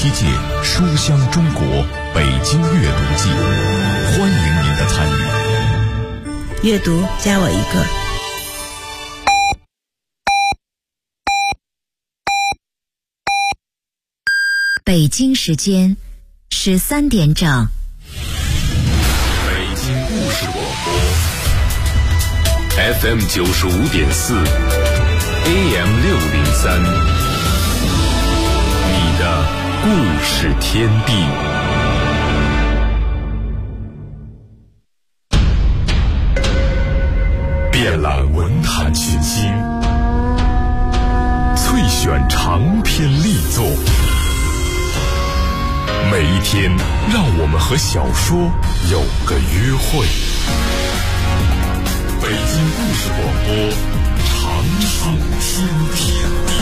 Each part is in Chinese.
第7届书香中国北京阅读季，欢迎您的参与。 阅读加我一个。 北京时间13点整。 北京故事广播 FM 95.4 AM 603，你的故事天地。遍览文坛群星，萃选长篇力作。每一天，让我们和小说有个约会。北京故事广播，长寿天地。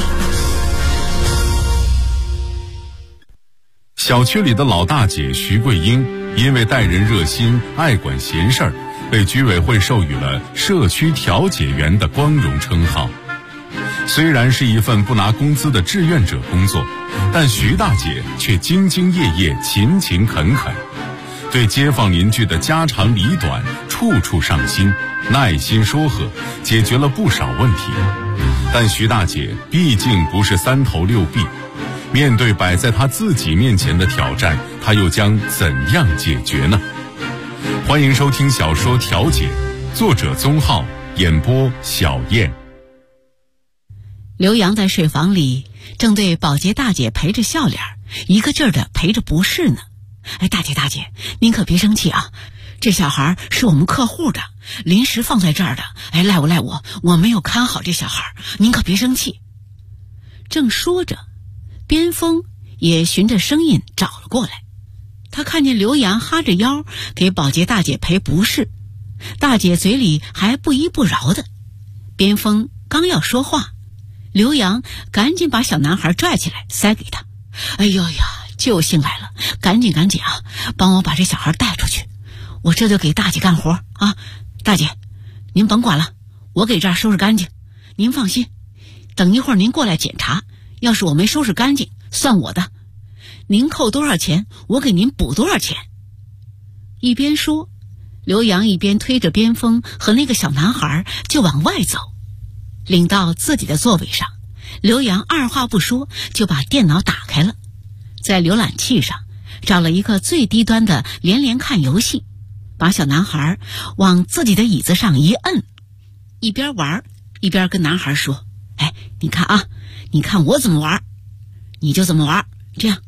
小区里的老大姐徐桂英，因为待人热心、爱管闲事儿，被居委会授予了社区调解员的光荣称号。虽然是一份不拿工资的志愿者工作，但徐大姐却兢兢业业、勤勤恳恳，对街坊邻居的家长里短处处上心，耐心说和，解决了不少问题。但徐大姐毕竟不是三头六臂，面对摆在她自己面前的挑战，她又将怎样解决呢？欢迎收听小说《调解》，作者宗浩，演播小燕。 刘洋在水房里正对保洁大姐陪着笑脸，一个劲儿的陪着不是呢。大姐，您可别生气啊，这小孩是我们客户的，临时放在这儿的，赖我没有看好这小孩，您可别生气。正说着，边锋也循着声音找了过来。他看见刘洋哈着腰给保洁大姐赔不是，大姐嘴里还不依不饶的。边锋刚要说话，刘洋赶紧把小男孩拽起来塞给他。哎呦呀，救星来了，赶紧啊，帮我把这小孩带出去，我这就给大姐干活啊。大姐您甭管了，我给这儿收拾干净，您放心，等一会儿您过来检查，要是我没收拾干净算我的，您扣多少钱我给您补多少钱。一边说，刘洋一边推着边锋和那个小男孩就往外走。领到自己的座位上，刘洋二话不说就把电脑打开了，在浏览器上找了一个最低端的连看游戏，把小男孩往自己的椅子上一摁，一边玩一边跟男孩说：你看啊，你看我怎么玩，你就怎么玩，这样，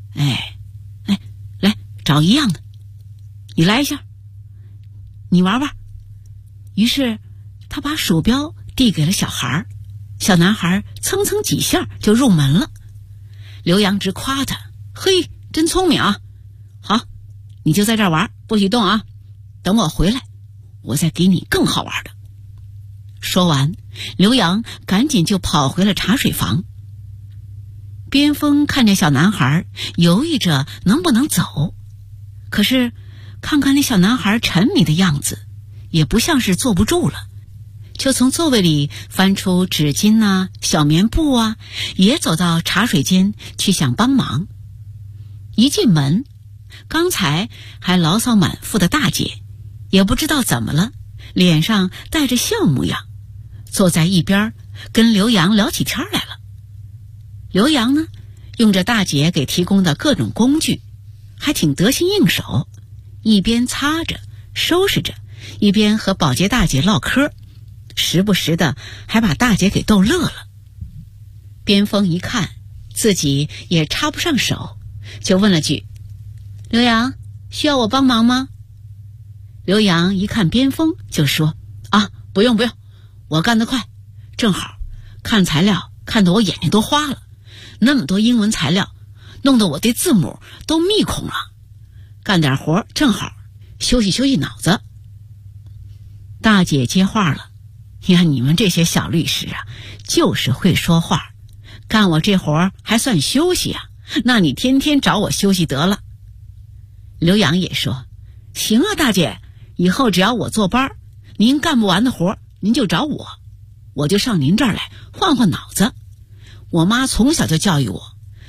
来找一样的，你来一下，你玩玩。于是他把鼠标递给了小孩，小男孩蹭蹭几下就入门了。刘洋直夸他：嘿，真聪明啊！好，你就在这儿玩，不许动啊！等我回来，我再给你更好玩的。说完，刘洋赶紧就跑回了茶水房。边锋看见小男孩，犹豫着能不能走，可是看看那小男孩沉迷的样子，也不像是坐不住了，就从座位里翻出纸巾啊、小棉布啊，也走到茶水间去想帮忙。一进门，刚才还牢骚满腹的大姐也不知道怎么了，脸上带着笑模样，坐在一边跟刘洋聊起天来了。刘洋呢，用着大姐给提供的各种工具，还挺得心应手，一边擦着收拾着，一边和保洁大姐唠嗑，时不时的还把大姐给逗乐了。边锋一看自己也插不上手，就问了句：刘洋，需要我帮忙吗？刘洋一看边锋就说：不用，我干得快，正好看材料看得我眼睛都花了，那么多英文材料弄得我对字母都密孔了，干点活正好休息脑子。大姐接话了：呀，你们这些小律师啊，就是会说话，干我这活还算休息啊？那你天天找我休息得了。刘洋也说：行啊，大姐，以后只要我坐班，您干不完的活您就找我就上您这儿来换换脑子。我妈从小就教育我，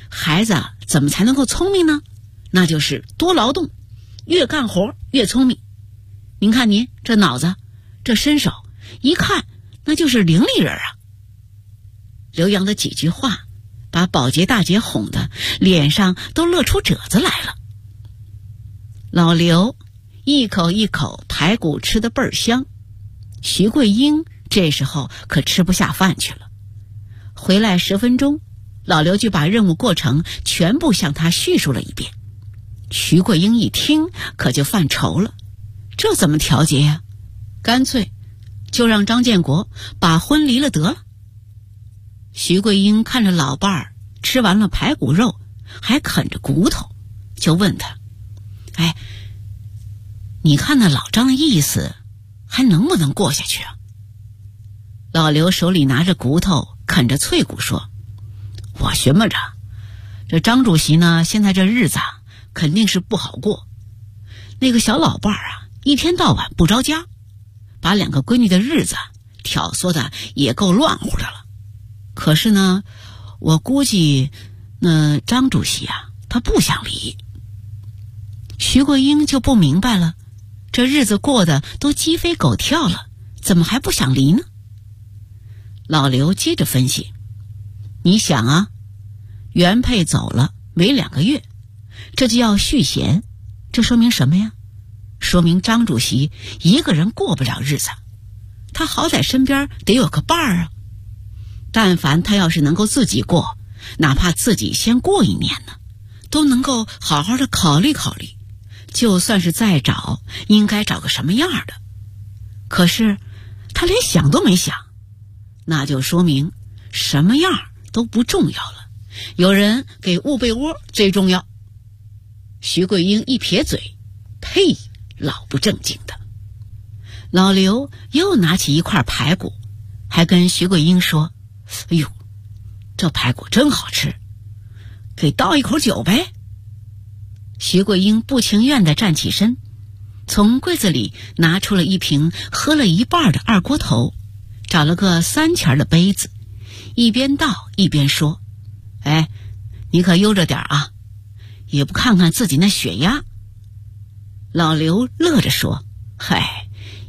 孩子怎么才能够聪明呢？那就是多劳动，越干活越聪明。您看您这脑子，这身手，一看那就是伶俐人啊。刘洋的几句话把保洁大姐哄得脸上都乐出褶子来了。老刘一口一口排骨吃得倍儿香，徐桂英这时候可吃不下饭去了。回来10分钟，老刘就把任务过程全部向他叙述了一遍。徐桂英一听可就犯愁了，这怎么调节呀？干脆就让张建国把婚离了得了。徐桂英看着老伴儿吃完了排骨肉还啃着骨头，就问他，哎，你看那老张的意思还能不能过下去啊？老刘手里拿着骨头啃着脆骨说，我寻摸着这张主席呢，现在这日子肯定是不好过。那个小老伴儿啊，一天到晚不着家，把2个闺女的日子挑唆的也够乱乎的了。可是呢，我估计那张主席啊，他不想离。徐桂英就不明白了，这日子过得都鸡飞狗跳了，怎么还不想离呢？老刘接着分析，你想啊，原配走了没2个月，这就要续弦，这说明什么呀？说明张主席一个人过不了日子，他好歹身边得有个伴儿啊。但凡他要是能够自己过，哪怕自己先过1年呢，都能够好好的考虑考虑，就算是再找，应该找个什么样的。可是他连想都没想，那就说明什么样都不重要了，有人给捂被窝最重要。徐桂英一撇嘴，呸，老不正经的。老刘又拿起一块排骨，还跟徐桂英说，哎呦，这排骨真好吃，给倒一口酒呗。徐桂英不情愿地站起身，从柜子里拿出了一瓶喝了一半的二锅头，找了个3钱的杯子，一边倒一边说，哎，你可悠着点啊，也不看看自己那血压。老刘乐着说，嗨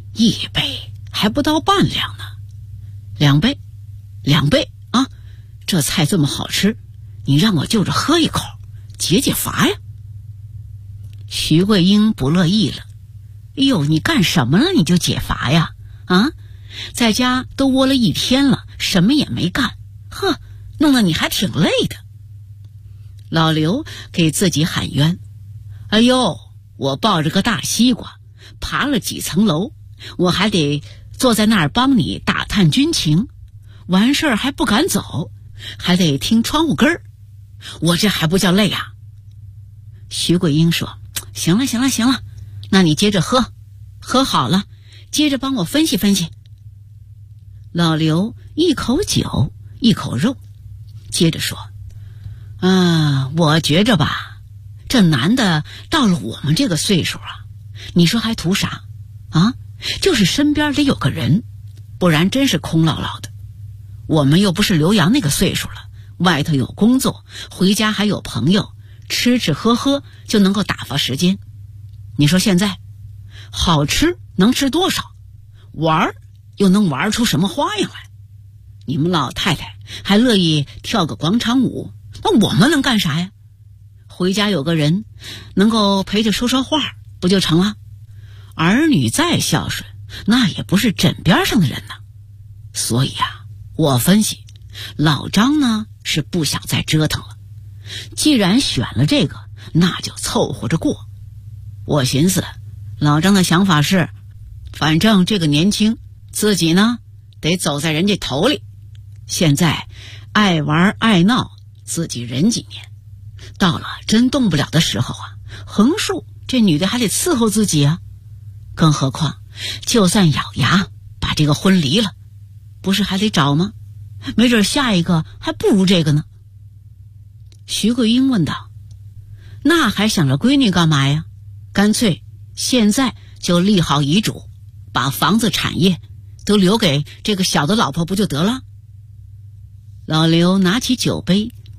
，1杯还不到半两呢，2杯啊，这菜这么好吃，你让我就着喝一口解解乏呀。徐桂英不乐意了，哎呦，你干什么了你就解乏呀？啊，在家都窝了1天了，什么也没干，呵，弄得你还挺累的。老刘给自己喊冤，哎呦，我抱着个大西瓜爬了几层楼，我还得坐在那儿帮你打探军情，完事儿还不敢走，还得听窗户根儿，我这还不叫累啊？徐桂英说，行了，那你接着喝，喝好了接着帮我分析分析。老刘一口酒一口肉，接着说，我觉着吧，这男的到了我们这个岁数啊，你说还图啥啊？就是身边得有个人，不然真是空落落的。我们又不是刘洋那个岁数了，外头有工作，回家还有朋友，吃吃喝喝就能够打发时间。你说现在好吃能吃多少，玩又能玩出什么花样来？你们老太太还乐意跳个广场舞，那我们能干啥呀？回家有个人能够陪着说说话不就成了？儿女再孝顺，那也不是枕边上的人呐。所以啊，我分析老张呢是不想再折腾了，既然选了这个，那就凑合着过。我寻思老张的想法是，反正这个年轻，自己呢得走在人家头里，现在爱玩爱闹，自己忍几年，到了真动不了的时候啊，横竖这女的还得伺候自己啊。更何况就算咬牙把这个婚离了，不是还得找吗？没准下一个还不如这个呢。徐桂英问道，那还想着闺女干嘛呀？干脆现在就立好遗嘱，把房子产业都留给这个小的老婆不就得了？老刘拿起酒杯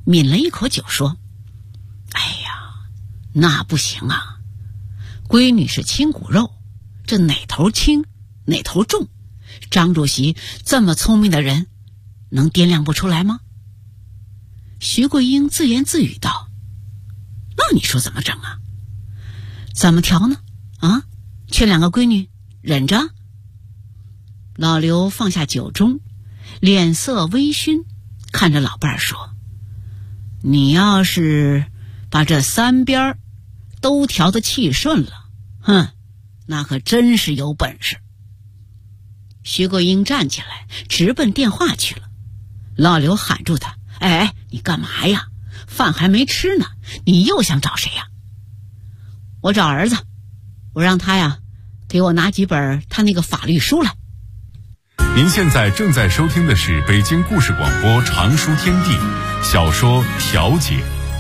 抿了一口酒说：“哎呀，那不行啊，闺女是亲骨肉，这哪头轻哪头重？张主席这么聪明的人，能掂量不出来吗？”徐桂英自言自语道：“那你说怎么整啊？怎么调呢？啊，劝两个闺女忍着。”老刘放下酒盅，脸色微醺，看着老伴儿说：“你要是把这三边都调得气顺了，哼，那可真是有本事。”徐桂英站起来直奔电话去了。老刘喊住他：“哎，你干嘛呀？饭还没吃呢，你又想找谁呀？”“我找儿子，我让他呀给我拿几本他那个法律书来。” 您现在正在收听的是北京故事广播长书天地小说《调解》。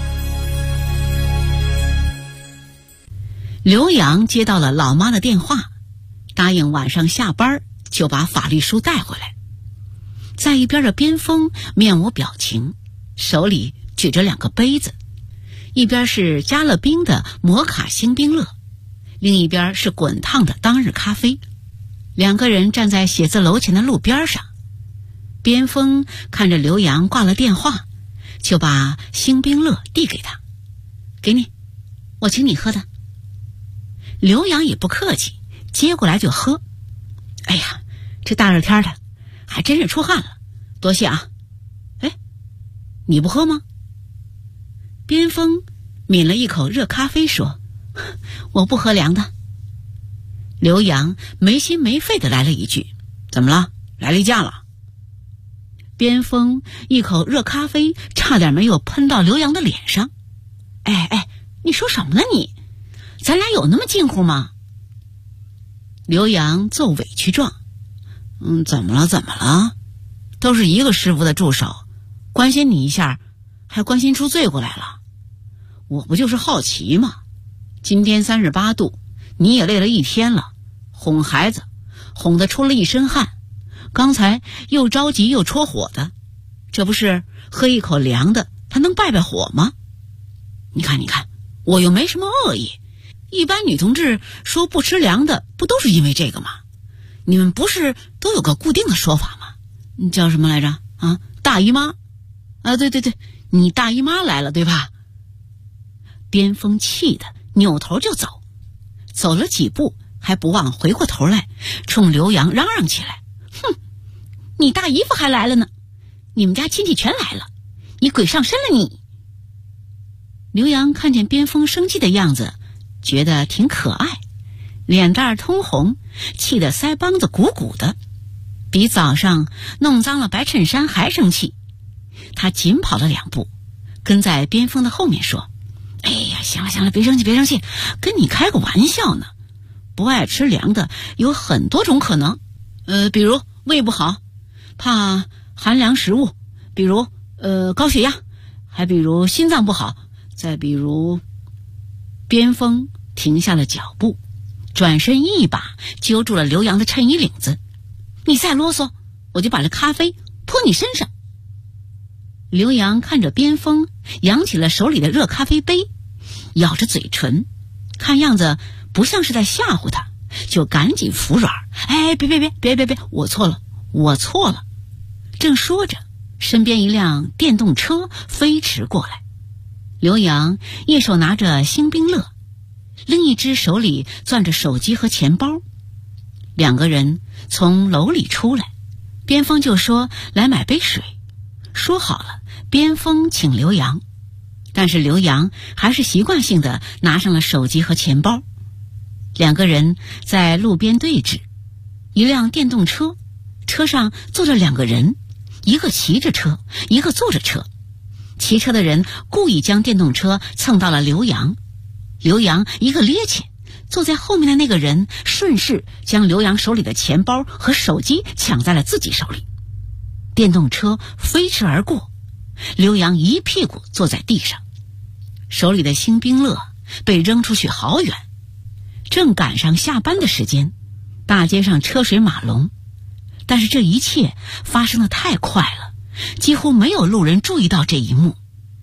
刘洋接到了老妈的电话，答应晚上下班就把法律书带回来。在一边的边锋面无表情，手里举着两个杯子，一边是加了冰的摩卡星冰乐，另一边是滚烫的当日咖啡。两个人站在写字楼前的路边上，边锋看着刘洋挂了电话，就把星冰乐递给他：“给你，我请你喝的。”刘洋也不客气，接过来就喝。哎呀，这大热天的还真是出汗了，多谢啊。哎，你不喝吗？边锋抿了一口热咖啡说：“我不喝凉的。”刘洋没心没肺地来了一句：“怎么了？来例假了？”边锋一口热咖啡差点没有喷到刘洋的脸上。“哎，你说什么呢你？咱俩有那么近乎吗？”刘洋奏委屈状：“怎么了？都是一个师傅的助手，关心你一下，还关心出罪过来了。我不就是好奇吗？今天38度，你也累了一天了，哄孩子哄得出了一身汗，刚才又着急又戳火的，这不是喝一口凉的他能败火吗？你看我又没什么恶意，一般女同志说不吃凉的不都是因为这个吗？你们不是都有个固定的说法吗？你叫什么来着？啊，大姨妈啊，对，你大姨妈来了对吧？”边锋气得扭头就走，走了几步还不忘回过头来冲刘洋嚷嚷起来：“哼，你大姨夫还来了呢，你们家亲戚全来了，你鬼上身了你！”刘洋看见边锋生气的样子，觉得挺可爱，脸蛋通红，气得腮帮子鼓鼓的，比早上弄脏了白衬衫还生气。他紧跑了2步，跟在边锋的后面说：“哎呀，行了，别生气，跟你开个玩笑呢。不爱吃凉的有很多种可能，比如胃不好，怕寒凉食物，比如高血压，还比如心脏不好，再比如……”边锋停下了脚步，转身一把揪住了刘洋的衬衣领子：“你再啰嗦，我就把这咖啡泼你身上！”刘洋看着边锋扬起了手里的热咖啡杯，咬着嘴唇，看样子不像是在吓唬他，就赶紧服软：“哎，别，我错了。”正说着，身边一辆电动车飞驰过来，刘洋一手拿着星冰乐，另一只手里攥着手机和钱包。两个人从楼里出来，边锋就说来买杯水，说好了边锋请刘洋，但是刘洋还是习惯性的拿上了手机和钱包。两个人在路边对峙，一辆电动车，车上坐着2个人，一个骑着车，一个坐着车。骑车的人故意将电动车蹭到了刘洋，刘洋一个趔趄，坐在后面的那个人顺势将刘洋手里的钱包和手机抢在了自己手里。电动车飞驰而过，刘洋一屁股坐在地上，手里的星冰乐被扔出去好远。正赶上下班的时间，大街上车水马龙，但是这一切发生得太快了，几乎没有路人注意到这一幕。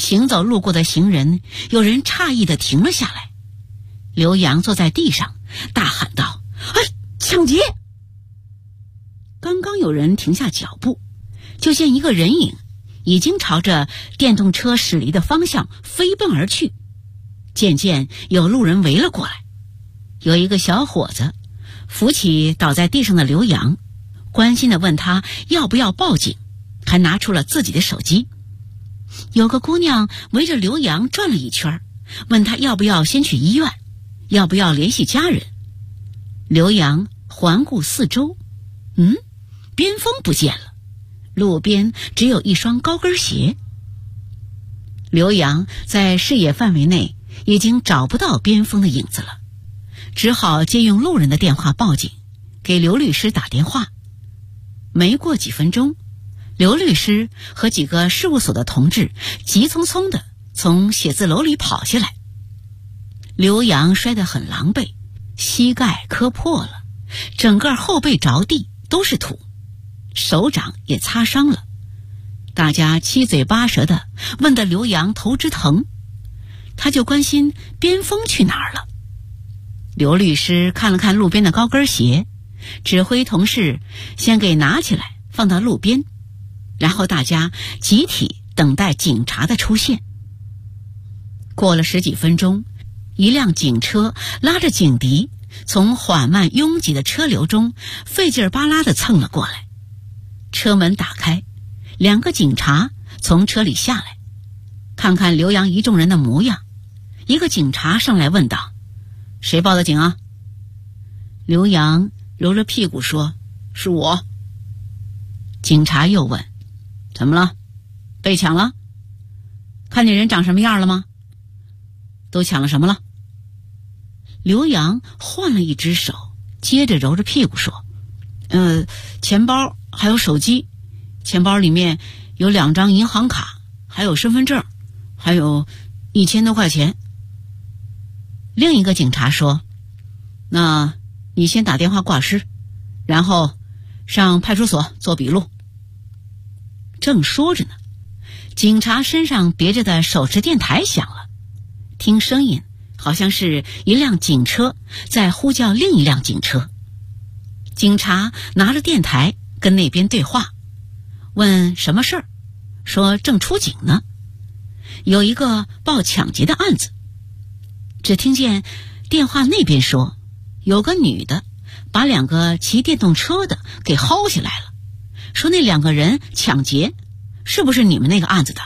行走路过的行人，有人诧异地停了下来。刘洋坐在地上，大喊道：“哎，抢劫！”刚刚有人停下脚步，就见一个人影已经朝着电动车驶离的方向飞奔而去。渐渐有路人围了过来，有一个小伙子扶起倒在地上的刘洋，关心地问他要不要报警，还拿出了自己的手机。有个姑娘围着刘洋转了一圈，问他要不要先去医院，要不要联系家人。刘洋环顾四周，边锋不见了，路边只有一双高跟鞋。刘洋在视野范围内已经找不到边锋的影子了，只好借用路人的电话报警，给刘律师打电话。没过几分钟，刘律师和几个事务所的同志急匆匆地从写字楼里跑下来。刘洋摔得很狼狈，膝盖磕破了，整个后背着地都是土，手掌也擦伤了。大家七嘴八舌地问得刘洋头直疼，他就关心边锋去哪儿了。刘律师看了看路边的高跟鞋，指挥同事先给拿起来放到路边，然后大家集体等待警察的出现。过了10几分钟，一辆警车拉着警笛从缓慢拥挤的车流中费劲巴拉地蹭了过来。车门打开，2个警察从车里下来，看看刘洋一众人的模样，一个警察上来问道：“谁报的警啊？”刘洋揉着屁股说：“是我。”警察又问：“怎么了？被抢了？看见人长什么样了吗？都抢了什么了？”刘洋换了一只手，接着揉着屁股说：“钱包还有手机，钱包里面有2张银行卡，还有身份证，还有1000多块钱。”另一个警察说：“那你先打电话挂失，然后上派出所做笔录。”正说着呢，警察身上别着的手持电台响了，听声音好像是一辆警车在呼叫另一辆警车。警察拿着电台跟那边对话，问什么事儿，说正出警呢，有一个报抢劫的案子。只听见电话那边说，有个女的把2个骑电动车的给薅下来了，说那2个人抢劫，是不是你们那个案子的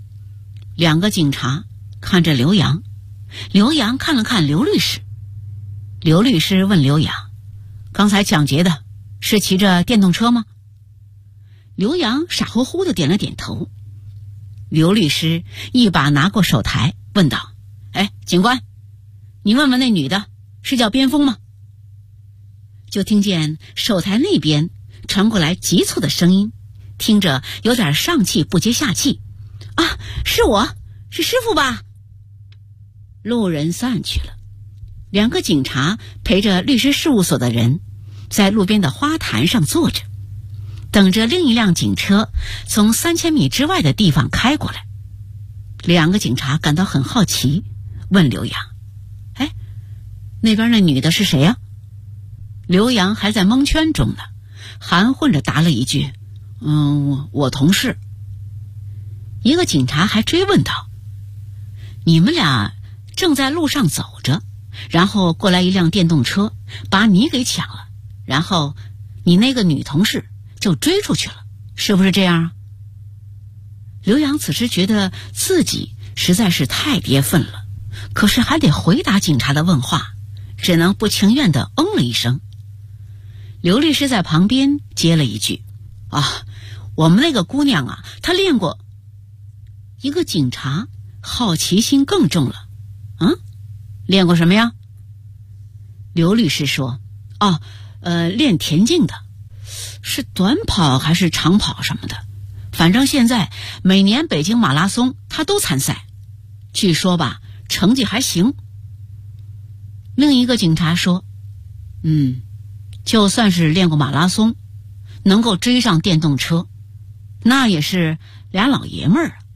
？2个警察看着刘洋，刘洋看了看刘律师。刘律师问刘洋：“刚才抢劫的是骑着电动车吗？”刘洋傻乎乎地点了点头。刘律师一把拿过手台问道：“哎，警官，你问问那女的是叫边锋吗？”就听见手台那边传过来急促的声音，听着有点上气不接下气：“啊，是我，是师傅吧？”路人散去了，2个警察陪着律师事务所的人在路边的花坛上坐着，等着另一辆警车从3000米之外的地方开过来。2个警察感到很好奇，问刘洋：“哎，那边那女的是谁呀？”刘洋还在蒙圈中呢，含混着答了一句：“我同事。”一个警察还追问道：“你们俩正在路上走着，然后过来一辆电动车把你给抢了，然后你那个女同事就追出去了，是不是这样啊？”刘洋此时觉得自己实在是太跌份了，可是还得回答警察的问话，只能不情愿地嗯了一声。刘律师在旁边接了一句：“啊，我们那个姑娘啊，她练过。”一个警察好奇心更重了：“练过什么呀？”刘律师说：“练田径的，是短跑还是长跑什么的，反正现在每年北京马拉松他都参赛，据说吧成绩还行。”另一个警察说：“就算是练过马拉松，能够追上电动车，那也是俩老爷们儿啊，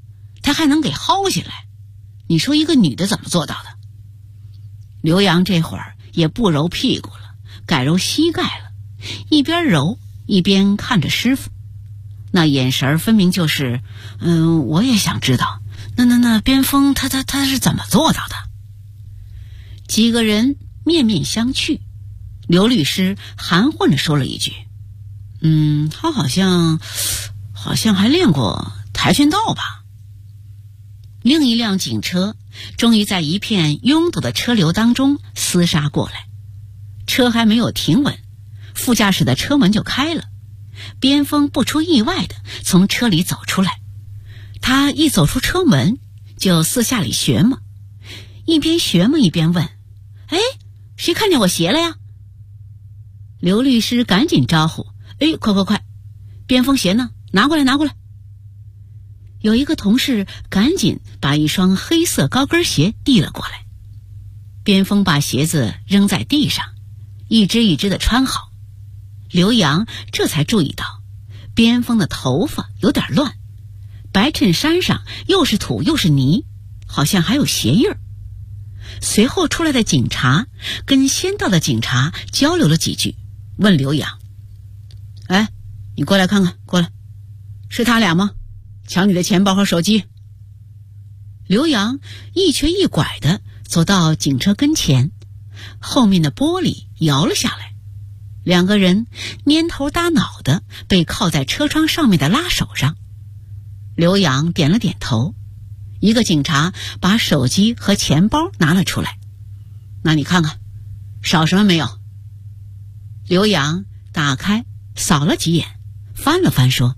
他还能给薅下来。你说一个女的怎么做到的？刘洋这会儿也不揉屁股了，改揉膝盖了，一边揉一边看着师傅，那眼神分明就是我也想知道那边锋他是怎么做到的。几个人面面相觑，刘律师含混地说了一句，他好像还练过跆拳道吧。另一辆警车终于在一片拥堵的车流当中厮杀过来，车还没有停稳，副驾驶的车门就开了，边锋不出意外的从车里走出来。他一走出车门就四下里学摸，一边学摸一边问，谁看见我鞋了呀？刘律师赶紧招呼，快，边锋鞋呢？拿过来。有一个同事赶紧把一双黑色高跟鞋递了过来，边锋把鞋子扔在地上，一只一只的穿好。刘洋这才注意到边锋的头发有点乱，白衬衫上又是土又是泥，好像还有鞋印儿。随后出来的警察跟先到的警察交流了几句，问刘洋，你过来看看，过来，是他俩吗？抢你的钱包和手机。刘洋一瘸一拐地走到警车跟前，后面的玻璃摇了下来，两个人蔫头耷脑的被靠在车窗上面的拉手上。刘洋点了点头，一个警察把手机和钱包拿了出来，那你看看少什么没有？刘洋打开扫了几眼，翻了翻说，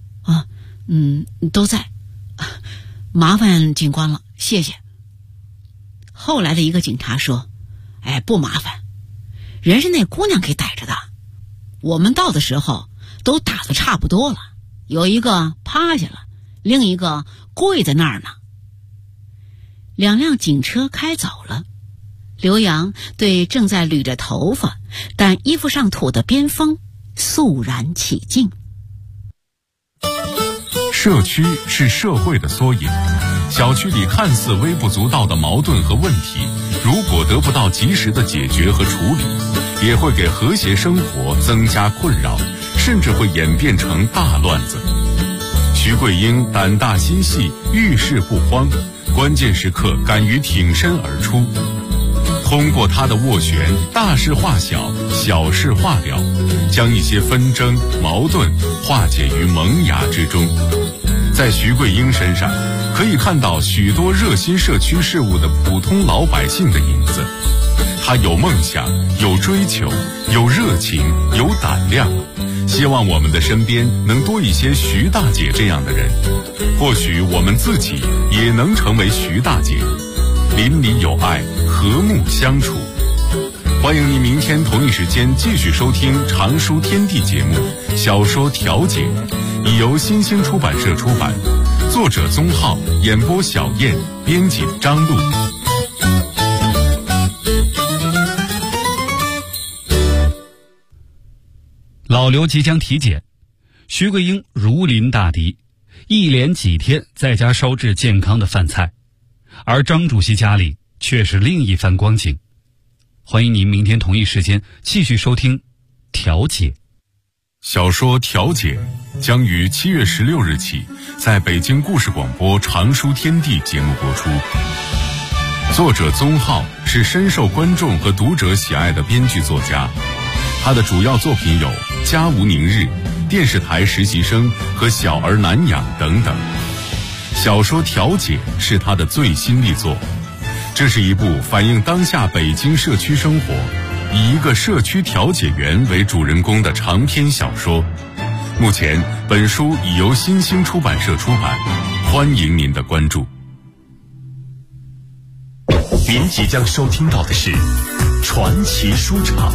都在，麻烦警官了，谢谢。后来的一个警察说，不麻烦，人是那姑娘给逮着的，我们到的时候都打得差不多了，有一个趴下了，另一个跪在那儿呢。两辆警车开走了，刘洋对正在捋着头发但衣服上土的边锋肃然起敬。 社区是社会的缩影，小区里看似微不足道的矛盾和问题，如果得不到及时的解决和处理，也会给和谐生活增加困扰，甚至会演变成大乱子。徐桂英胆大心细，遇事不慌，关键时刻敢于挺身而出。通过他的斡旋，大事化小，小事化了，将一些纷争矛盾化解于萌芽之中。在徐桂英身上可以看到许多热心社区事务的普通老百姓的影子。他有梦想，有追求，有热情，有胆量。希望我们的身边能多一些徐大姐这样的人，或许我们自己也能成为徐大姐，邻里有爱，和睦相处。欢迎您明天同一时间继续收听《常书天地》节目《小说调解》，已由新兴出版社出版，作者宗浩，演播小燕，编辑张璐。 老刘即将体检，徐桂英如临大敌，一连几天在家烧制健康的饭菜，而张主席家里却是另一番光景。欢迎您明天同一时间继续收听《调解》。 小说《调解》将于7月16日起在北京故事广播《常书天地》节目播出。作者宗浩是深受观众和读者喜爱的编剧作家，他的主要作品有《家无宁日》、电视台实习生和小儿难养等等。小说《调解》是他的最新力作，这是一部反映当下北京社区生活，以一个社区调解员为主人公的长篇小说。目前本书已由新兴出版社出版，欢迎您的关注。 您即将收听到的是传奇书场。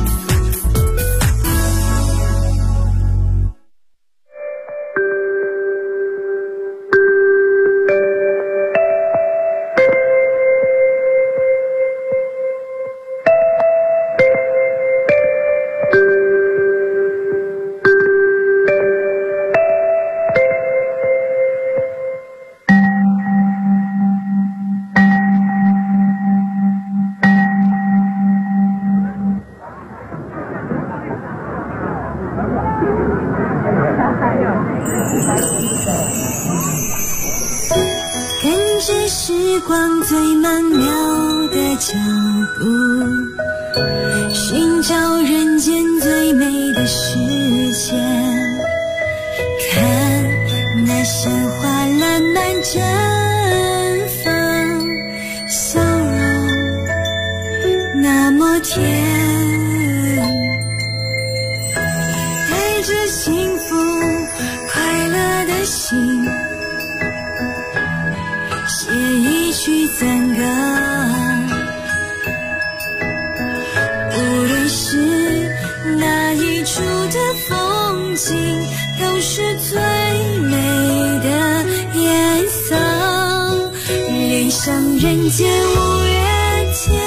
着时光最曼妙的脚步，寻找人间最美的世界。看那鲜花烂漫绽放，笑容那么甜，带着幸福快乐的心，写一曲赞歌。无论是哪一处的风景，都是最美的颜色。恋上人间五月天，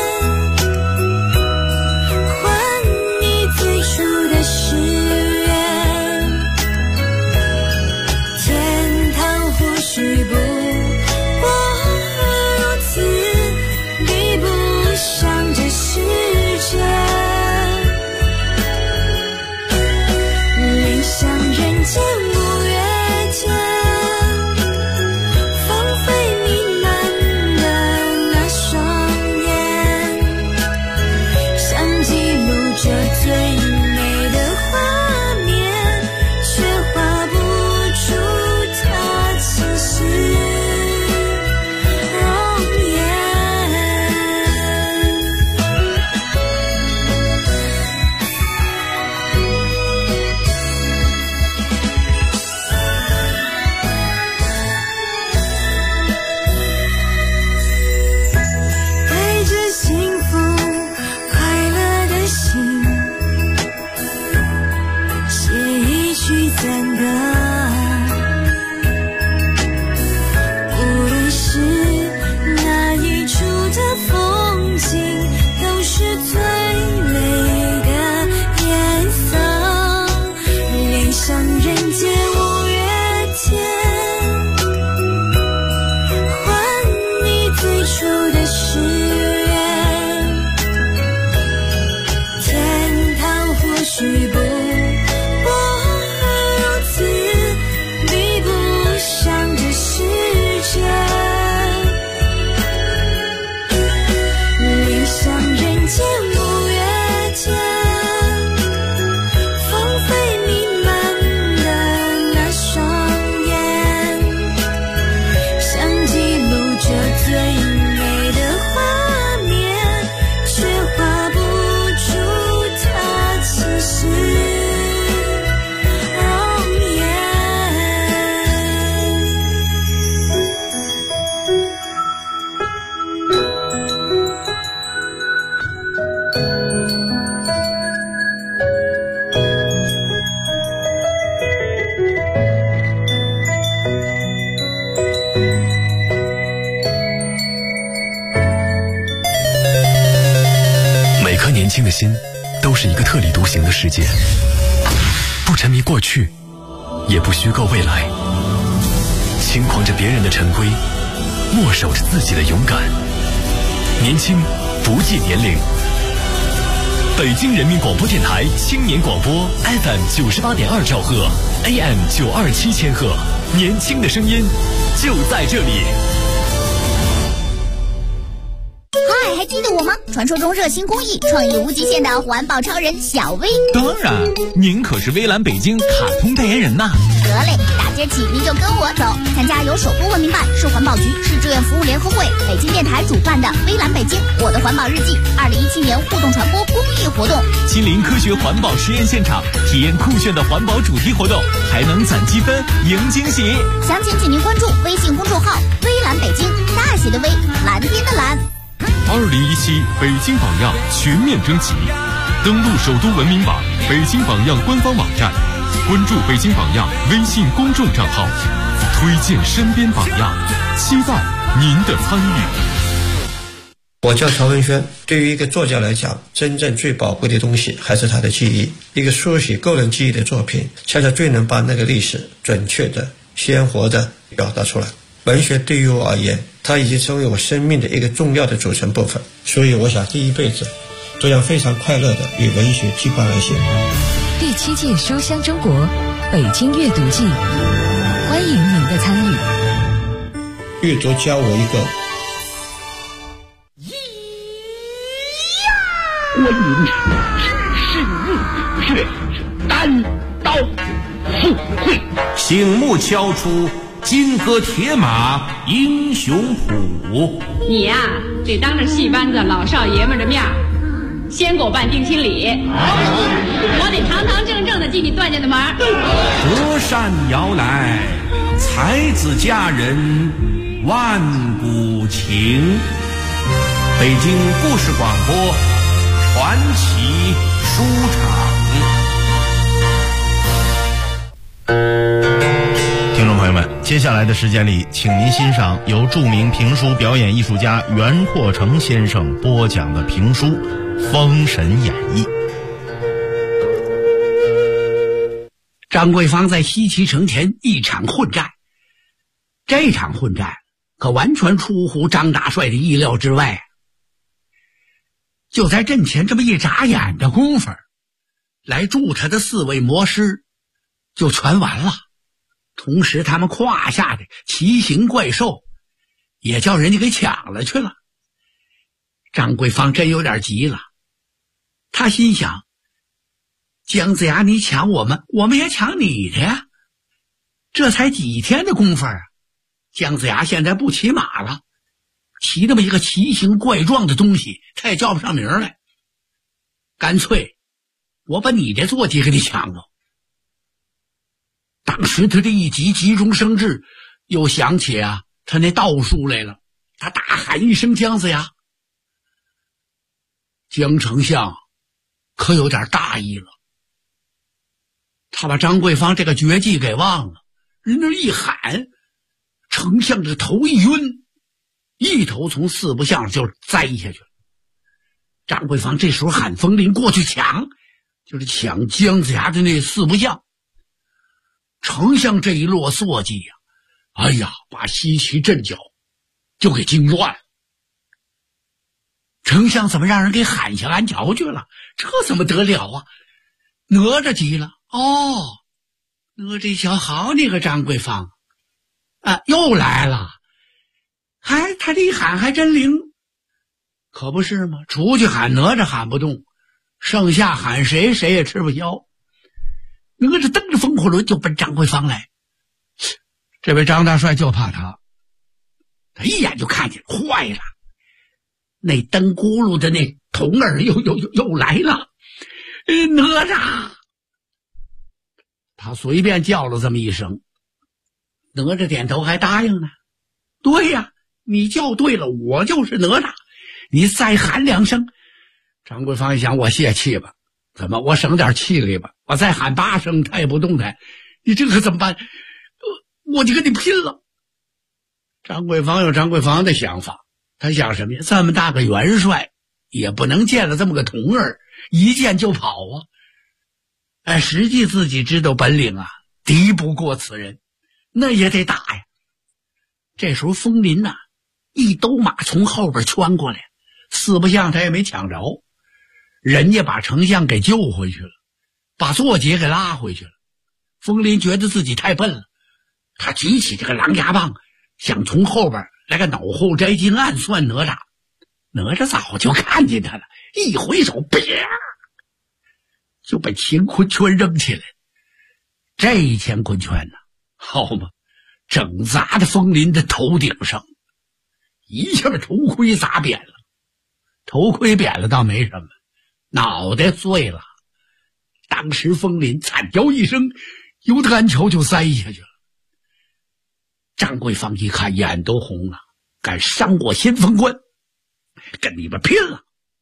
还你最初的誓言。天堂或许不如此，比不上这世界。恋上人间五月天，芳菲弥漫的那双眼，想记录这最美的画面，却画不出它其实容颜。带着幸福快乐的心，写一曲赞歌。无论是哪一处的风景，都是最美的颜色。恋上人间五月天，还你最初的誓言。天堂或许不如此，比不上这世界。恋上人间五月天，芳菲弥漫的那双眼，想记录这最美的画面，却画不出它其实容颜。 每颗年轻的心都是一个特立独行的世界，不沉迷过去，也不虚构未来，轻狂着别人的陈规，默守着自己的勇敢。年轻不计年龄。北京人民广播电台青年广播 FM 98.2兆赫 AM 927千赫，年轻的声音就在这里。 嗨，还记得我吗？传说中热心公益、创意无极限的环保超人小薇。 当然，您可是微蓝北京卡通代言人呐。 得嘞，大街起您就跟我走，参加由首都文明办、市环保局、市志愿服务联合会、北京电台主办的微蓝北京我的环保日记2017年互动传播公益活动， 亲临科学环保实验现场，体验酷炫的环保主题活动，还能攒积分赢惊喜。 详情请您关注微信公众号微蓝北京，大写的微，蓝天的蓝。 2017北京榜样全面征集，登录首都文明网、北京榜样官方网站，关注北京榜样微信公众账号，推荐身边榜样，期待您的参与。 我叫曹文轩。对于一个作家来讲，真正最宝贵的东西还是他的记忆。一个书写个人记忆的作品，恰恰最能把那个历史准确的、鲜活的表达出来。文学对于我而言，它已经成为我生命的一个重要的组成部分。所以我想这一辈子都要非常快乐的与文学羁绊而行。 第7届书香中国北京阅读季，欢迎您的参与。 玉竹教我一个。 观音是单刀赴会， 醒目敲出金戈铁马英雄谱。 你呀，得当着戏班子老少爷们的面先给我办定亲礼，我得堂堂正正的进你段家的门。 隔山遥来，才子佳人万古情。北京故事广播传奇书场。 听众朋友们，接下来的时间里，请您欣赏由著名评书表演艺术家袁阔成先生播讲的评书《封神演义》。 张桂芳在西岐城前一场混战，这场混战可完全出乎张大帅的意料之外。就在阵前这么一眨眼的功夫，来助他的4位魔师就全完了，同时他们胯下的奇形怪兽也叫人家给抢了去了。张桂芳真有点急了，他心想，姜子牙你抢我们，我们也抢你的呀，这才几天的功夫啊，姜子牙现在不骑马了，骑那么一个奇形怪状的东西他也叫不上名来，干脆我把你的坐骑给你抢了。当时他这一急中生智，又想起他那道术来了，他大喊一声姜子牙。姜丞相可有点大意了，他把张桂芳这个绝技给忘了，人那一喊，丞相这头一晕，一头从4不像就栽下去了。张桂芳这时候喊冯林过去抢，就是抢姜子牙的那4不像。丞相这一落坐骑哎呀，把西岐阵脚就给惊乱了。丞相怎么让人给喊下鞍桥去了？这怎么得了啊？哪吒急了，哪吒一瞧，好你个张桂芳又来了，他这一喊还真灵，可不是吗？出去喊哪吒喊不动，剩下喊谁也吃不消。哪吒蹬着风火轮就奔张桂芳来，这位张大帅就怕他一眼就看见坏了，那蹬轱辘的那童儿又来了，哪吒！他随便叫了这么一声，哪吒点头还答应呢。对呀，你叫对了，我就是哪吒，你再喊2声。张桂芳一想，我泄气吧，怎么我省点气力吧，我再喊8声他也不动弹，你这可怎么办？我就跟你拼了。张桂芳有张桂芳的想法，他想什么呀？这么大个元帅也不能见了这么个童儿一见就跑实际自己知道本领敌不过此人，那也得打呀。这时候风林一兜马从后边穿过来，4不像他也没抢着，人家把丞相给救回去了，把坐骑给拉回去了。风林觉得自己太笨了，他举起这个狼牙棒，想从后边来个脑后摘金暗算哪吒。哪吒早就看见他了，一回手啪就把乾坤圈扔起来。这一乾坤圈好嘛，整砸在风林的头顶上，一下把头盔砸扁了。头盔扁了倒没什么，脑袋碎了。当时风林惨叫一声，由他鞍桥就栽下去了。张桂芳一看眼都红了，敢伤我先锋官，跟你们拼了！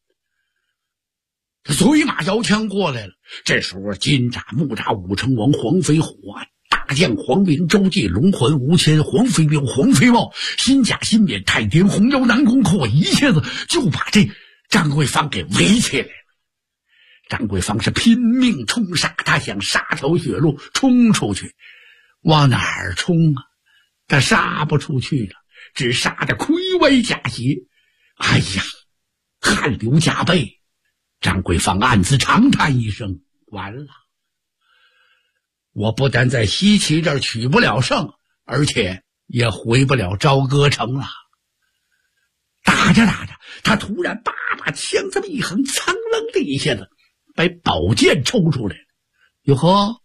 他随马摇枪过来了。这时候金吒、木吒、武成王、黄飞虎大将黄明、周济、龙环、吴谦、黄飞彪、黄飞茂、新甲、新冕、太颠、红腰、南宫阔，一下子就把这张桂芳给围起来了。张桂芳是拼命冲杀，他想杀条血路冲出去，往哪儿冲他杀不出去了，只杀得盔歪甲斜。哎呀，汗流浃背。张桂芳暗自长叹一声，完了，我不但在西岐这儿取不了胜，而且也回不了朝歌城了。打着打着，他突然把枪这么一横，苍楞的一下子把宝剑抽出来了。哟呵！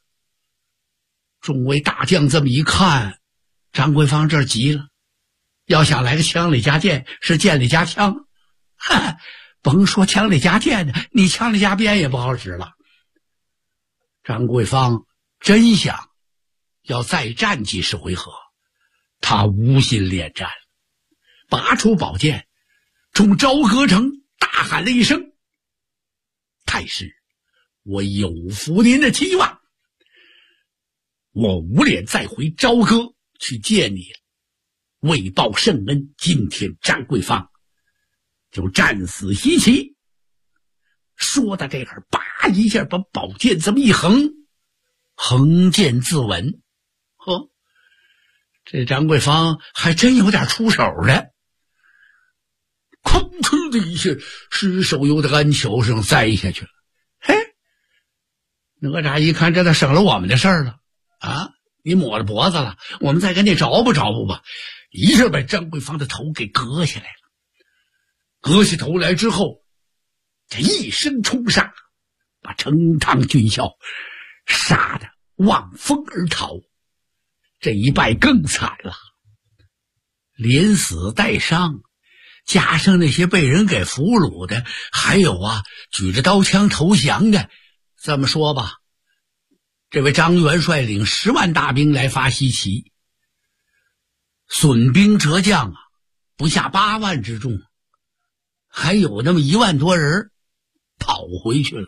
众位大将这么一看，张桂芳这急了，要想来个枪里加剑，是剑里加枪，甭说枪里加剑的，你枪里加鞭也不好使了。张桂芳真想要再战几十回合，他无心恋战，拔出宝剑，冲朝歌城大喊了一声：“太师，我有负您的期望，我无脸再回朝歌去见你了。为报圣恩，今天张桂芳就战死西岐。”说到这儿，叭一下把宝剑这么一横，横剑自刎。呵，这张桂芳还真有点出手的，哐哧的一下，失手由得鞍球上栽下去了。嘿，哪吒一看，这都省了我们的事儿了啊！你抹了脖子了，我们再跟你着不吧？一下把张桂芳的头给割下来了。割下头来之后，这一声冲杀，把成汤军校杀得望风而逃。这一败更惨了，连死带伤，加上那些被人给俘虏的，还有举着刀枪投降的。这么说吧，这位张元帅领10万大兵来伐西岐，损兵折将不下8万之众，还有那么1万多人跑回去了，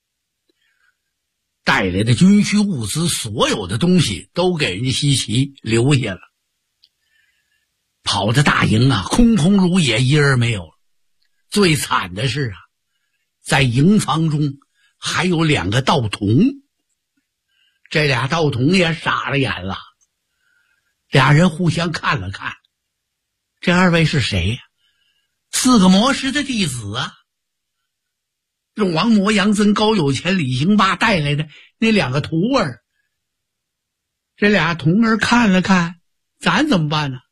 带来的军需物资，所有的东西都给人家西岐留下了。跑的大营空空如也，一人没有。最惨的是在营房中还有2个道童，这俩道童也傻了眼了。俩人互相看了看，这2位是谁呀？4个魔师的弟子用王魔、杨增、高有钱、李行霸带来的那2个徒儿。这俩童儿看了看，咱怎么办呢？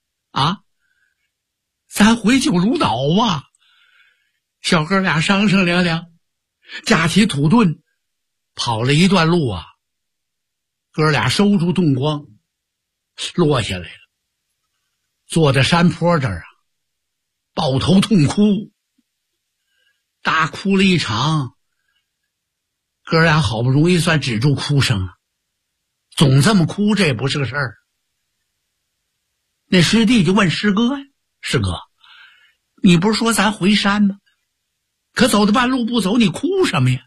咱回九如岛吧。小哥俩商商量量，架起土盾，跑了一段路哥俩收住盾光，落下来了，坐在山坡这儿抱头痛哭，大哭了一场。哥俩好不容易算止住哭声了，总这么哭这也不是个事儿。那师弟就问师哥：“师哥，你不是说咱回山吗？可走到半路不走，你哭什么呀？”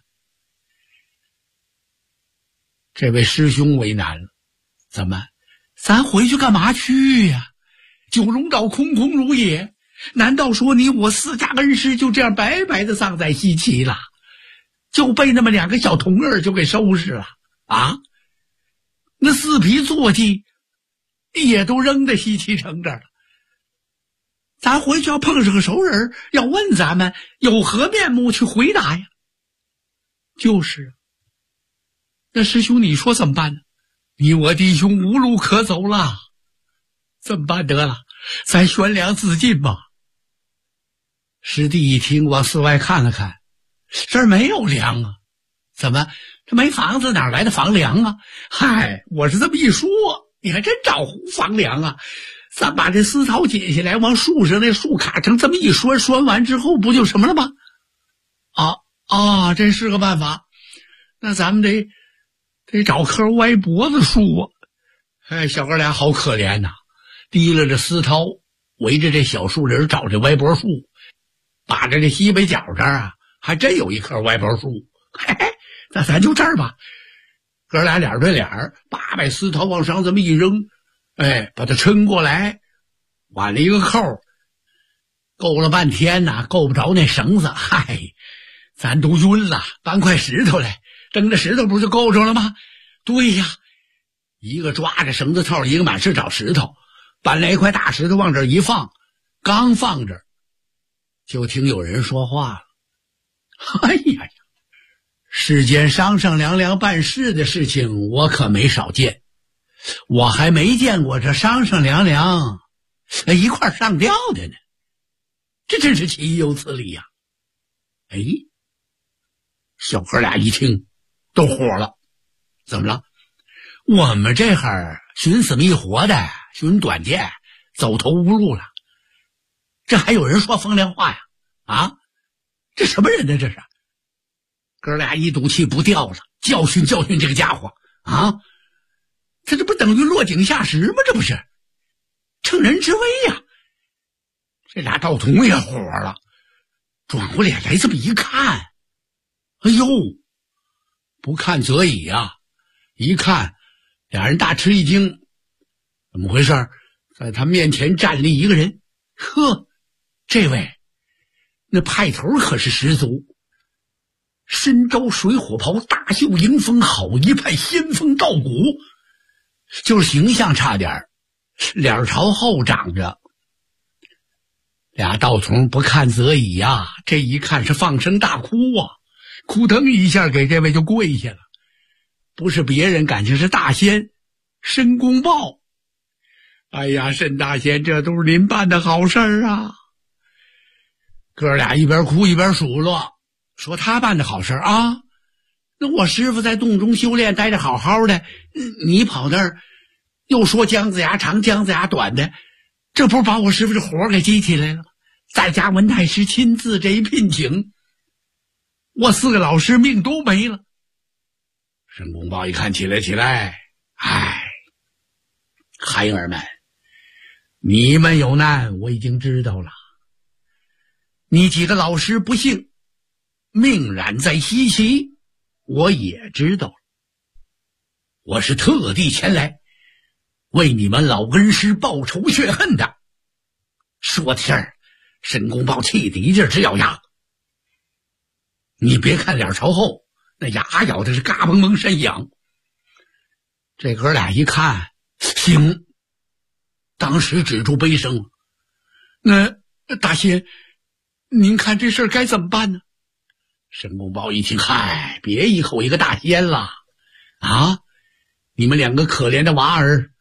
这位师兄为难了，怎么，咱回去干嘛去呀？九龙岛空空如也，难道说你我4家恩师就这样白白的葬在西岐了？就被那么2个小童儿就给收拾了那4匹坐骑也都扔在西岐城这儿了。咱回去要碰上个熟人，要问咱们有何面目去回答呀？就是那师兄你说怎么办呢？你我弟兄无路可走了，怎么办得了？咱悬梁自尽吧。师弟一听，往寺外看了看，这儿没有粮怎么这没房子，哪来的房粮嗨，我是这么一说，你还真找胡房粮咱把这丝绦解下来，往树上那树卡上这么一拴，拴完之后不就什么了吗？这是个办法。那咱们得找棵歪脖子树小哥俩好可怜提了这丝绦，围着这小树林找这歪脖树，把着这西北角这儿还真有一棵歪脖树。那咱就这儿吧。哥俩脸对脸，把丝绦往上这么一扔，把它抻过来，挽了一个扣，够了半天够不着那绳子。咱都晕了，搬块石头来，蹬着石头不就够着了吗？对呀，一个抓着绳子套，一个满是找石头，搬来一块大石头往这一放，刚放这儿，就听有人说话了。世间商商量量办事的事情我可没少见， 我还没见过这商商量量一块上吊的呢，这真是岂有此理呀！哎，小哥俩一听都火了，怎么了？我们这哈寻死觅活的，寻短见，走投无路了，这还有人说风凉话呀？啊，这什么人呢？这是哥俩一赌气不掉了，教训教训这个家伙啊！他这不等于落井下石吗？这不是乘人之危呀！这俩道童也火了，转过脸来这么一看，哎呦，不看则已啊！一看，俩人大吃一惊，怎么回事？在他面前站立一个人，呵，这位那派头可是十足，身着水火袍，大袖迎风，好一派仙风道骨，就是形象差点，脸朝后长着。俩道童不看则已呀，这一看是放声大哭啊，哭腾一下给这位就跪下了。不是别人，感情是大仙申公豹。哎呀，申大仙，这都是您办的好事儿啊！哥俩一边哭一边数落，说他办的好事啊，那我师傅在洞中修炼待着好好的，你跑那儿又说姜子牙长姜子牙短的，这不是把我师傅这火给激起来了？再加文太师亲自这一聘请，我4个老师命都没了。申公豹一看，起来，哎，孩儿们，你们有难我已经知道了，你几个老师不幸命染在西岐，我也知道了，我是特地前来为你们老恩师报仇雪恨的。说到这儿，申公豹气得一劲直咬牙，你别看脸朝后，那牙咬的是嘎嘣嘣山痒。这哥俩一看，行，当时止住悲声。那大仙，您看这事儿该怎么办呢？申公豹一听，嗨，别一口一个大仙了啊！你们2个可怜的娃儿，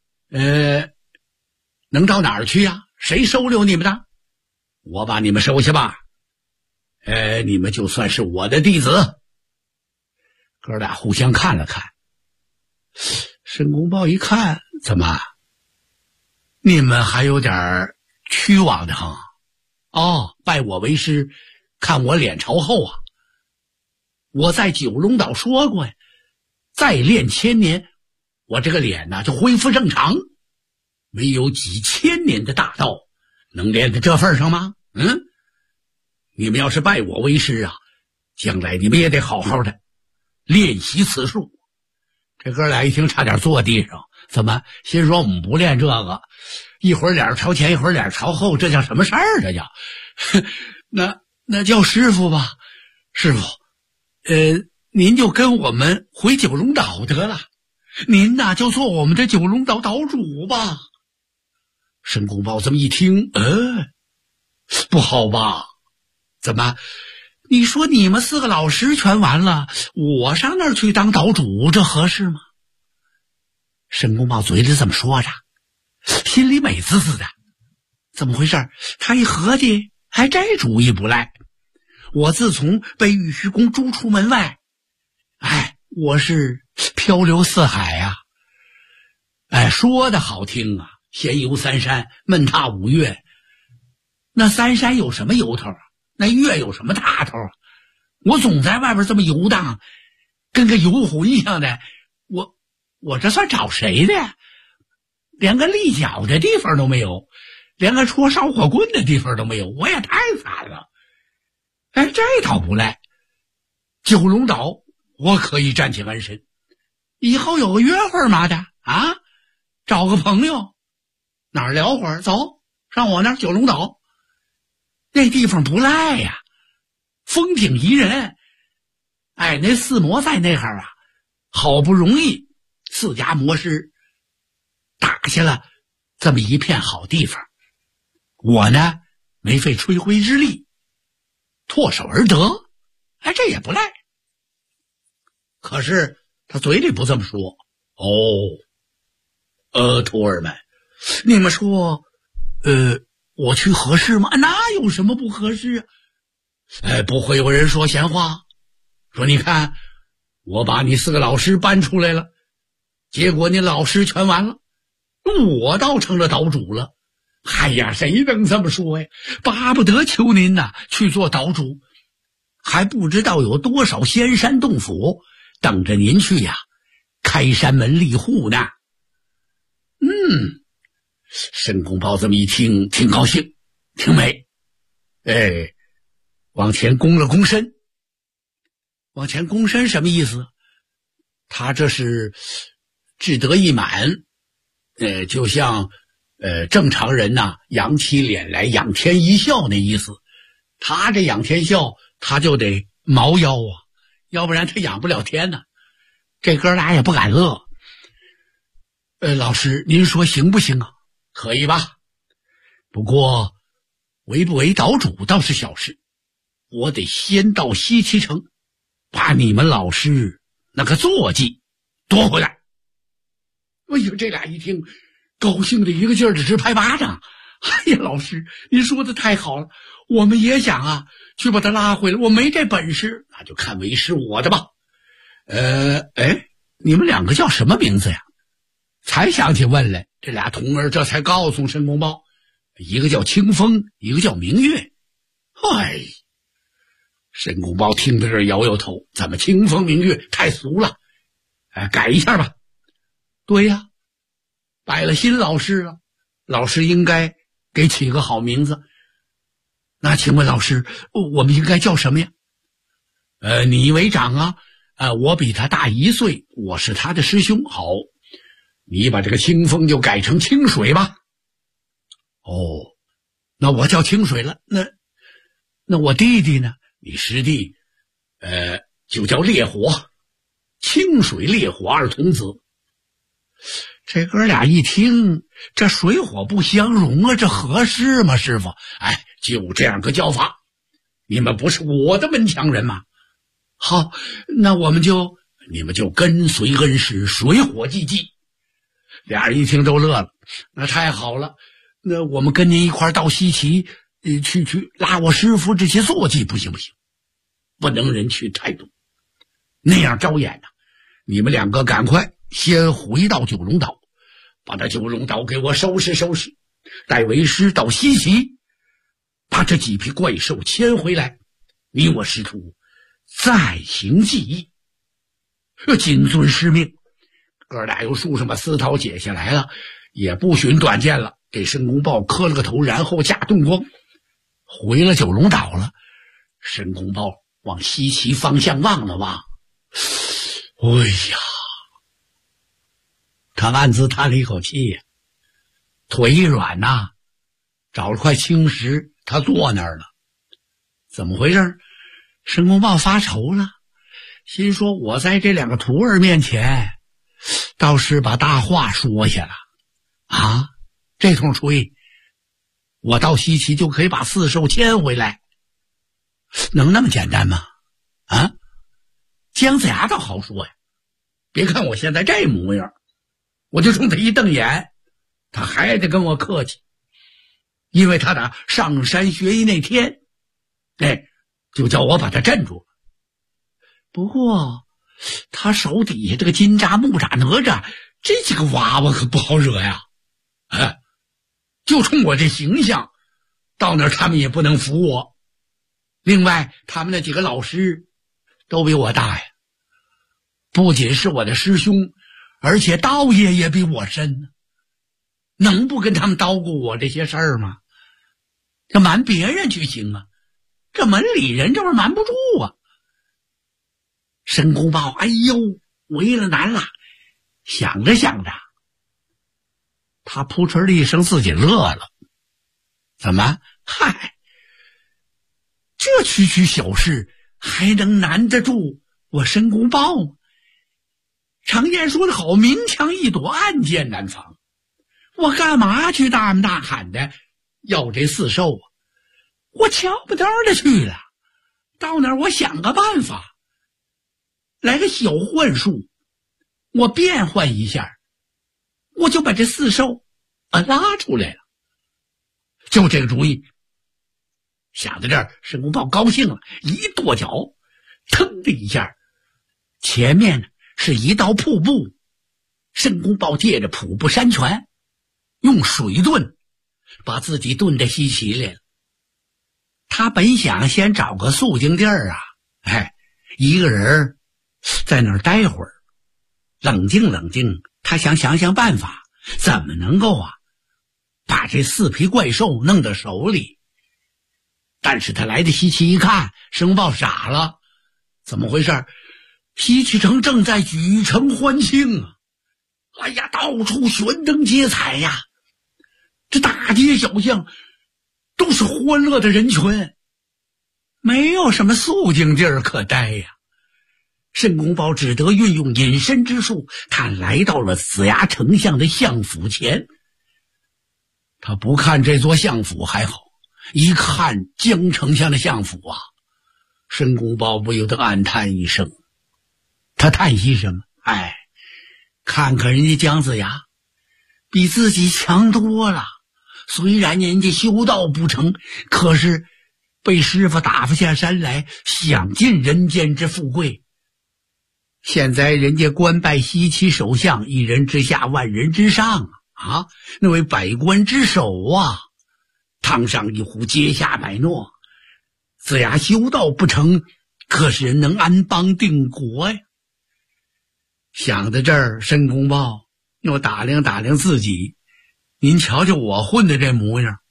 能到哪儿去呀？谁收留你们的？我把你们收下吧。你们就算是我的弟子。哥俩互相看了看，申公豹一看，怎么，你们还有点屈枉的哈？哦，拜我为师，看我脸朝后啊！我在九龙岛说过呀，再练1000年，我这个脸呢就恢复正常。没有几千年的大道，能练到这份上吗？你们要是拜我为师啊，将来你们也得好好的练习此术。这哥俩一听，差点坐地上。怎么？心说我们不练这个，一会儿脸朝前，一会儿脸朝后，这叫什么事儿？这叫那叫师傅吧。师傅，您就跟我们回九龙岛得了，您呐就做我们这九龙岛岛主吧。申公豹这么一听，不好吧？怎么？你说你们4个老师全完了，我上那儿去当岛主，这合适吗？申公豹嘴里这么说着，心里美滋滋的。怎么回事？他一合计，还这主意不赖。我自从被玉虚宫逐出门外，我是漂流四海呀。说的好听啊，闲游3山，闷踏5岳。那3山有什么由头啊？那岳有什么大头啊？我总在外边这么游荡，跟个游魂一样的，我这算找谁的呀？连个立脚的地方都没有，连个戳烧火棍的地方都没有，我也太惨了。这倒不赖，九龙岛我可以暂且安身，以后有个约会嘛的啊，找个朋友哪儿聊会儿，走上我那儿九龙岛，那地方不赖呀，风景宜人。那4魔在那儿啊，好不容易4家魔师打下了这么一片好地方，我呢没费吹灰之力，唾手而得，这也不赖。可是他嘴里不这么说。 徒儿们，你们说，我去合适吗？哪有什么不合适啊？不会有人说闲话，说你看，我把你4个老师搬出来了，结果你老师全完了，我倒成了岛主了。哎呀，谁能这么说呀？巴不得求您呐去做岛主，还不知道有多少仙山洞府等着您去呀，开山门立户呢。申公豹这么一听，挺高兴，挺美。往前躬了躬身。往前躬身什么意思？他这是志得意满，就像正常人呐，扬起脸来仰天一笑那意思。他这仰天笑，他就得猫腰啊，要不然他仰不了天呢。这哥俩也不敢乐。老师，您说行不行啊？可以吧？不过为不为岛主倒是小事，我得先到西岐城，把你们老师那个坐骑夺回来。哎呦，这俩一听，高兴的一个劲儿的直拍巴掌。哎呀，老师，您说的太好了，我们也想啊，去把他拉回来，我没这本事，那就看为是我的吧。你们两个叫什么名字呀？才想起问来，这俩童儿这才告诉申公豹，一个叫清风，一个叫明月。申公豹听到这儿摇摇头，怎么清风明月太俗了，改一下吧。对呀，摆了新老师了，老师应该给起个好名字。那请问老师，我们应该叫什么呀？你为长啊，我比他大1岁，我是他的师兄。好，你把这个清风就改成清水吧。那我叫清水了。那我弟弟呢？你师弟就叫烈火，清水烈火2童子。这哥俩一听，这水火不相容啊，这合适吗？师傅，就这样个叫法。你们不是我的门墙人吗？好，那你们就跟随恩师，水火既济。俩人一听都乐了，那太好了，那我们跟您一块到西岐去拉我师傅这些坐骑，不行，不能人去太多，那样招眼你们两个赶快先回到九龙岛，把这九龙岛给我收拾收拾，带为师到西岐，把这几匹怪兽牵回来，你我师徒再行计议。谨遵师命。哥俩由树上把丝绦解下来了，也不寻短见了，给申公豹磕了个头，然后驾遁光回了九龙岛了。申公豹往西岐方向望了望，他暗自叹了一口气呀，腿一软找了块青石，他坐那儿了。怎么回事？申公豹发愁了，心说我在这两个徒儿面前倒是把大话说下了这通吹，我到西岐就可以把4兽牵回来，能那么简单吗？姜子牙倒好说呀，别看我现在这模样，我就冲他一瞪眼，他还得跟我客气，因为他打上山学艺那天就叫我把他镇住了。不过他手底下这个金吒、木吒、哪吒这几个娃娃可不好惹呀，就冲我这形象，到那儿他们也不能服我。另外他们那几个老师都比我大呀，不仅是我的师兄，而且道业也比我深呢，能不跟他们叨咕我这些事儿吗？这瞒别人去行啊，这门里人这玩意儿瞒不住啊。申公豹为了难了，想着想着，他扑哧的一声自己乐了。怎么？这区区小事还能难得住我申公豹吗？常言说得好，明枪易躲，暗箭难防。我干嘛去大门大喊的要这4兽啊？我瞧不得的去了，到那儿我想个办法，来个小幻术，我变换一下， 我就把这四兽拉出来了。就这个主意，想到这儿，申公豹高兴了，一跺脚，腾的一下，前面呢是一道瀑布。申公豹借着瀑布山泉，用水遁，把自己遁到西岐来了。他本想先找个肃静地儿一个人在那儿待会儿，冷静冷静。他想想办法，怎么能够把这四匹怪兽弄到手里。但是他来到西岐一看，申公豹傻了，怎么回事？西岐城正在举城欢庆啊！哎呀，到处悬灯结彩呀，这大街小巷都是欢乐的人群，没有什么肃静地儿可待呀。申公豹只得运用隐身之术，他来到了子牙丞相的相府前。他不看这座相府还好，一看姜丞相的相府申公豹不由得暗叹一声。他叹息什么？看看人家姜子牙比自己强多了，虽然人家修道不成，可是被师傅打发下山来，享尽人间之富贵。现在人家官拜西岐首相，一人之下万人之上那为百官之首汤上一壶，阶下百诺。子牙修道不成，可是人能安邦定国呀。想到这儿，申公豹又打量打量自己，您瞧瞧我混的这模样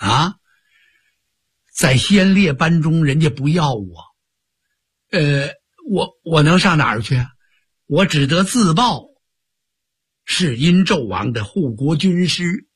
在先烈班中人家不要我，我能上哪儿去？我只得自报是殷纣王的护国军师。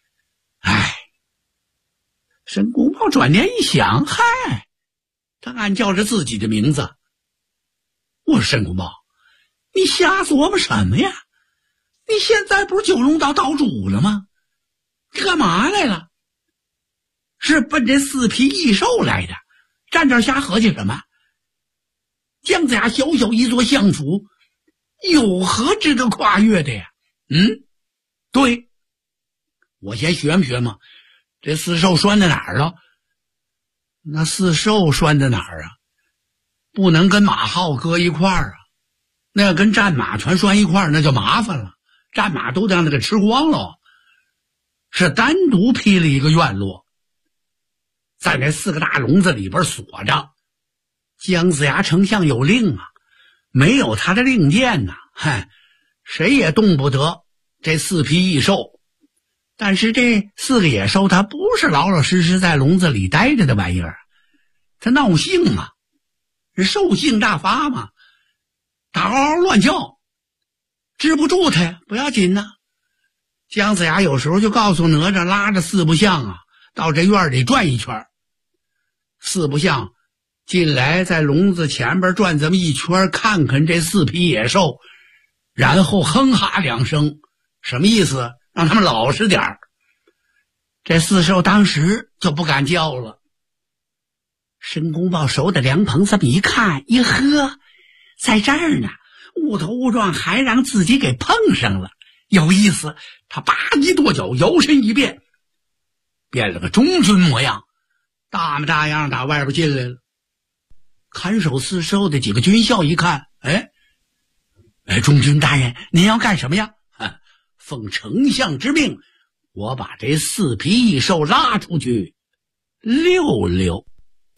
申公豹转念一想，他暗叫着自己的名字。我说申公豹，你瞎琢磨什么呀？你现在不是九龙岛岛主了吗？你干嘛来了？是奔这四匹异兽来的，站这儿瞎合计什么？姜子牙小小一座相府，有何值得跨越的呀？对，我先学摸这四兽拴在哪儿了？那四兽拴在哪儿不能跟马号搁一块儿那要跟战马全拴一块儿，那就麻烦了，战马都让那个吃光了。是单独劈了一个院落，在那四个大笼子里边锁着。姜子牙丞相有令没有他的令箭谁也动不得这四匹异兽。但是这四个野兽它不是老老实实在笼子里待着的玩意儿，它闹性兽性大发嘛，它嗷嗷乱叫，治不住它呀，不要紧姜子牙有时候就告诉哪吒，拉着四不像到这院里转一圈。四不像进来，在笼子前边转这么一圈，看看这四匹野兽，然后哼哈两声，什么意思？让他们老实点儿。这四兽当时就不敢叫了。申公豹手的凉棚这么一看，呵，在这儿呢，误头误撞还让自己给碰上了，有意思。他叭一跺脚，摇身一变，变了个中军模样，大模大样打外边进来了。看守四兽的几个军校一看，中军大人，您要干什么呀？奉丞相之命，我把这四匹异兽拉出去溜溜。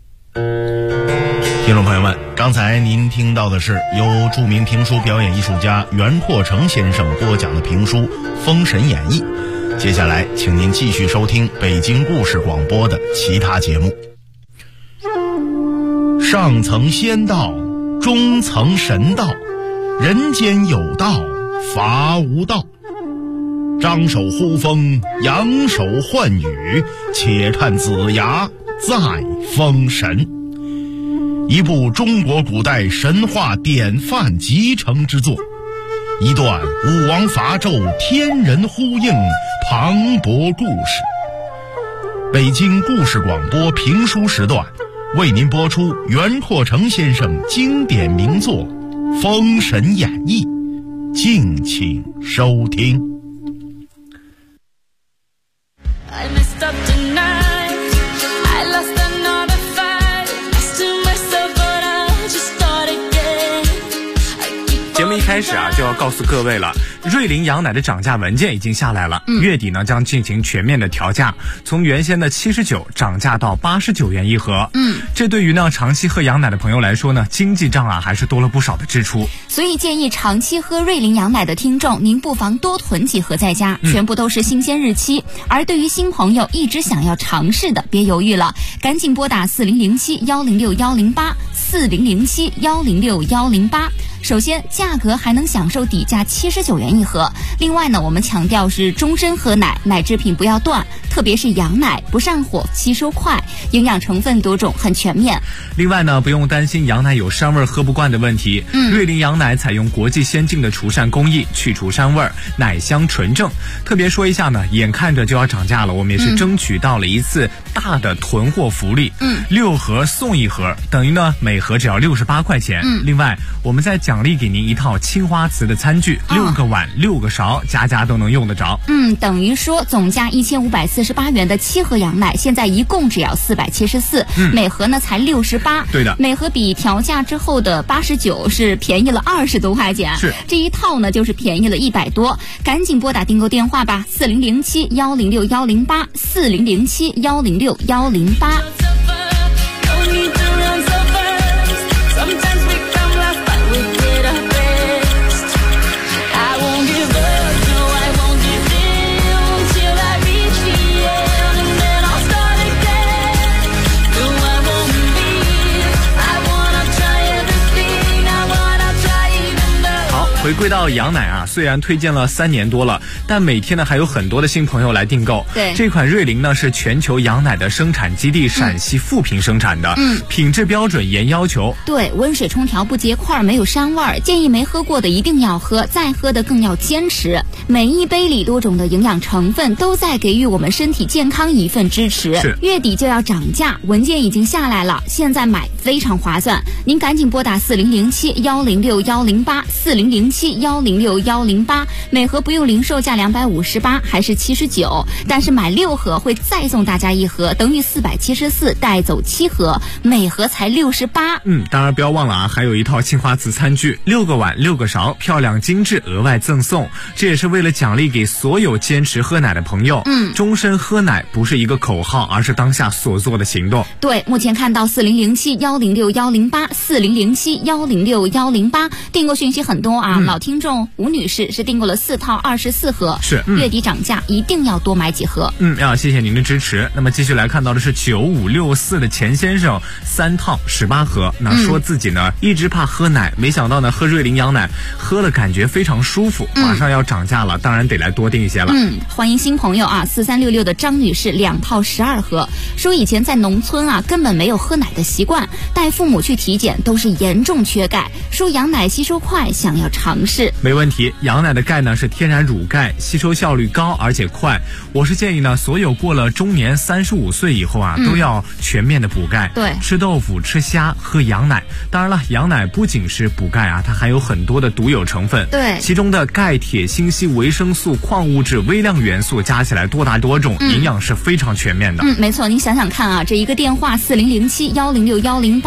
听众朋友们，刚才您听到的是由著名评书表演艺术家袁阔成先生播讲的评书《封神演义》。接下来请您继续收听北京故事广播的其他节目。上层仙道，中层神道，人间有道，伐无道。张手呼风，扬手唤雨，且看子牙再封神。一部中国古代神话典范集成之作，一段武王伐纣天人呼应磅礴故事。北京故事广播评书时段为您播出袁阔成先生经典名作《封神演义》，敬请收听。 开始就要告诉各位了，瑞麟羊奶的涨价文件已经下来了，月底呢将进行全面的调价，从原先的79涨价到89元一盒。这对于呢长期喝羊奶的朋友来说呢，经济账还是多了不少的支出。 所以建议长期喝瑞麟羊奶的听众，您不妨多囤几盒在家，全部都是新鲜日期。而对于新朋友一直想要尝试的，别犹豫了，赶紧拨打4007-106-108，4007-106-108。首先，价格还能享受底价79元一盒。另外呢，我们强调是终身喝奶，奶制品不要断，特别是羊奶，不上火，吸收快，营养成分多种，很全面。 另外呢，不用担心羊奶有膻味喝不惯的问题。瑞麟羊奶采用国际先进的除膻工艺，去除膻味，奶香纯正。特别说一下呢，眼看着就要涨价了，我们也是争取到了一次大的囤货福利，6盒送1盒，等于呢每盒只要68块钱。另外，我们再奖励给您一套青花瓷的餐具，6个碗6个勺，家家都能用得着。 等于说总价1548元的7盒羊奶，现在一共只要474，每盒呢才68。 对的， 每盒比调价之后的89是便宜了20多块钱。 是， 这一套呢就是便宜了100多。赶紧拨打订购电话吧，4007-106-108，4007-106-108。 回归到羊奶虽然推荐了3年多了，但每天呢还有很多的新朋友来订购。 对， 这款瑞麟呢是全球羊奶的生产基地陕西富平生产的，品质标准严要求。 对，温水冲调不结块，没有膻味，建议没喝过的一定要喝，再喝的更要坚持。每一杯里多种的营养成分都在给予我们身体健康一份支持。 是， 月底就要涨价，文件已经下来了，现在买非常划算。您赶紧拨打4007-106-108，4007-106-108，每盒不用零售价258，还是79，但是买6盒会再送大家1盒，等于474，带走7盒，每盒才68。 当然不要忘了还有一套青花瓷餐具，6个碗6个勺，漂亮精致，额外赠送。这也是为了奖励给所有坚持喝奶的朋友。终身喝奶不是一个口号，而是当下所做的行动。 对，目前看到4007-106-108， 4007-106-108，订购讯息很多老听众吴女士是订购了4套24盒， 是月底涨价，一定要多买几盒。 要谢谢您的支持。那么继续来看到的是9564的钱先生，3套18盒，那说自己呢一直怕喝奶，没想到呢喝瑞麟羊奶喝了感觉非常舒服，马上要涨价了，当然得来多订一些了。 欢迎新朋友4366的张女士，2套12盒，说以前在农村根本没有喝奶的习惯，带父母去体检都是严重缺钙，说羊奶吸收快，想要尝试。 没问题，羊奶的钙呢是天然乳钙，吸收效率高而且快。我是建议呢所有过了中年35岁以后都要全面的补钙。 对， 吃豆腐吃虾喝羊奶。当然了，羊奶不仅是补钙它还有很多的独有成分。 对， 其中的钙铁锌硒维生素矿物质微量元素加起来多大多种，营养是非常全面的。 没错，您想想看这一个电话4007-106-108